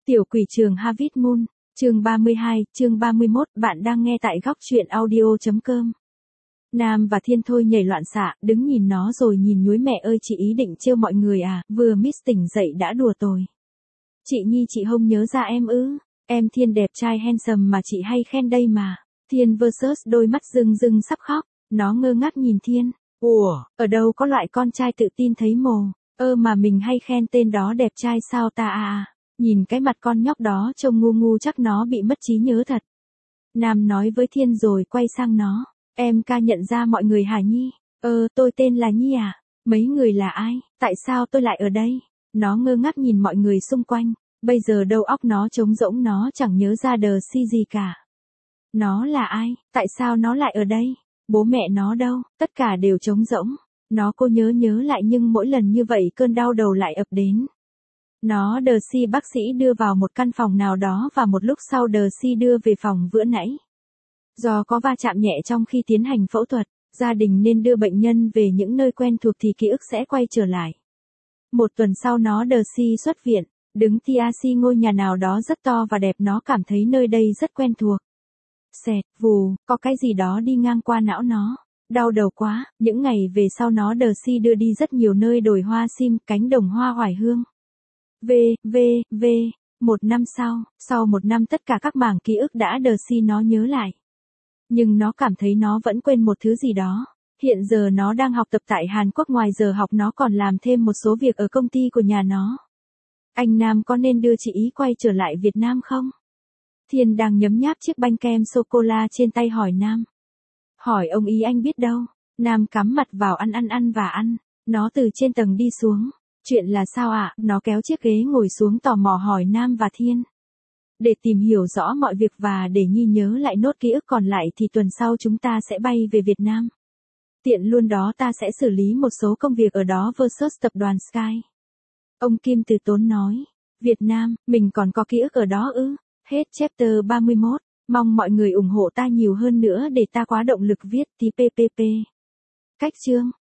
Tiểu quỷ trường Harvest Moon, chương 32, chương 31, bạn đang nghe tại góc truyện audio.com. Nam và Thiên thôi nhảy loạn xạ, đứng nhìn nó rồi nhìn nhúi mẹ ơi chị ý định trêu mọi người à, vừa miss tỉnh dậy đã đùa tôi. Chị Nhi chị không nhớ ra em ư, em Thiên đẹp trai handsome mà chị hay khen đây mà. Thiên versus đôi mắt rưng rưng sắp khóc, nó ngơ ngác nhìn Thiên. Ủa, ở đâu có loại con trai tự tin thấy mồ, mà mình hay khen tên đó đẹp trai sao ta à. Nhìn cái mặt con nhóc đó trông ngu ngu chắc nó bị mất trí nhớ thật. Nam nói với Thiên rồi quay sang nó. Em ca nhận ra mọi người hả Nhi? Tôi tên là Nhi à? Mấy người là ai? Tại sao tôi lại ở đây? Nó ngơ ngác nhìn mọi người xung quanh. Bây giờ đầu óc nó trống rỗng, nó chẳng nhớ ra đờ si gì cả. Nó là ai? Tại sao nó lại ở đây? Bố mẹ nó đâu? Tất cả đều trống rỗng. Nó cố nhớ lại nhưng mỗi lần như vậy cơn đau đầu lại ập đến. Nó đờ si bác sĩ đưa vào một căn phòng nào đó và một lúc sau đờ si đưa về phòng vừa nãy. Do có va chạm nhẹ trong khi tiến hành phẫu thuật, gia đình nên đưa bệnh nhân về những nơi quen thuộc thì ký ức sẽ quay trở lại. Một tuần sau nó đờ si xuất viện, đứng TRC ngôi nhà nào đó rất to và đẹp, nó cảm thấy nơi đây rất quen thuộc. Xẹt, vù, có cái gì đó đi ngang qua não nó. Đau đầu quá, những ngày về sau nó đờ si đưa đi rất nhiều nơi đồi hoa sim, cánh đồng hoa oải hương. Một năm sau một năm tất cả các mảng ký ức đã đờ si nó nhớ lại. Nhưng nó cảm thấy nó vẫn quên một thứ gì đó. Hiện giờ nó đang học tập tại Hàn Quốc, ngoài giờ học nó còn làm thêm một số việc ở công ty của nhà nó. Anh Nam có nên đưa chị ý quay trở lại Việt Nam không? Thiên đang nhấm nháp chiếc bánh kem sô-cô-la trên tay hỏi Nam. Hỏi ông ý anh biết đâu. Nam cắm mặt vào ăn và ăn. Nó từ trên tầng đi xuống. Chuyện là sao ạ? Nó kéo chiếc ghế ngồi xuống tò mò hỏi Nam và Thiên. Để tìm hiểu rõ mọi việc và để Nhi nhớ lại nốt ký ức còn lại thì tuần sau chúng ta sẽ bay về Việt Nam. Tiện luôn đó ta sẽ xử lý một số công việc ở đó versus tập đoàn Sky. Ông Kim từ tốn nói. Việt Nam, mình còn có ký ức ở đó ư? Hết chapter 31. Mong mọi người ủng hộ ta nhiều hơn nữa để ta có động lực viết tí ppp. Cách chương.